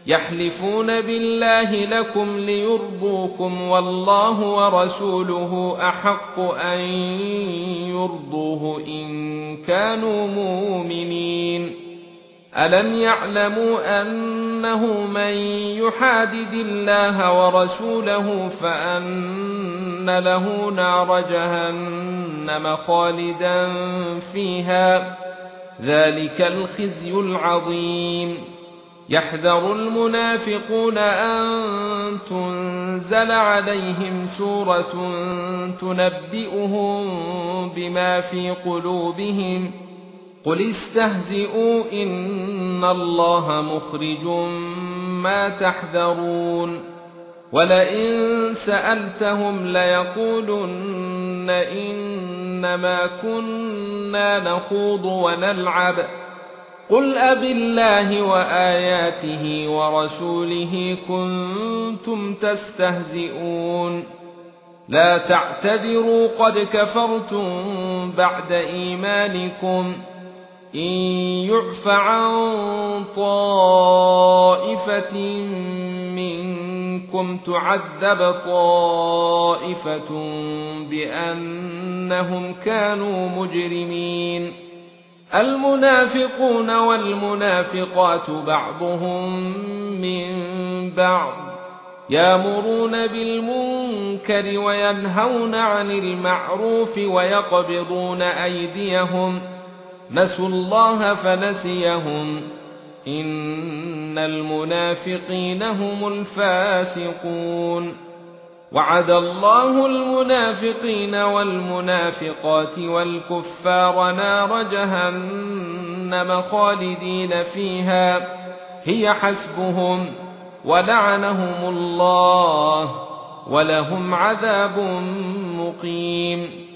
يحلفون بالله لكم ليرضوكم والله ورسوله أحق أن يرضوه إن كانوا مؤمنين. ألم يعلموا أنه من يحادد الله ورسوله فأن له نار جهنم خالدا فيها، ذلك الخزي العظيم. يحذر المنافقون أن تنزل عليهم سورة تنبئهم بما في قلوبهم، قل استهزئوا إن الله مخرج ما تحذرون. ولئن سألتهم ليقولن إنما كنا نخوض ونلعب، قل أبالله وآياته ورسوله كنتم تستهزئون. لا تعتذروا قد كفرتم بعد إيمانكم، إن يعف عن طائفة منكم تعذب طائفة بأنهم كانوا مجرمين. المنافقون والمنافقات بعضهم من بعض، يأمرون بالمنكر وينهون عن المعروف ويقبضون أيديهم، نسوا الله فنسيهم، إن المنافقين هم الفاسقون. وعد الله المنافقين والمنافقات والكفار نار جهنم خالدين فيها هي حسبهم، ولعنهم الله ولهم عذاب مقيم.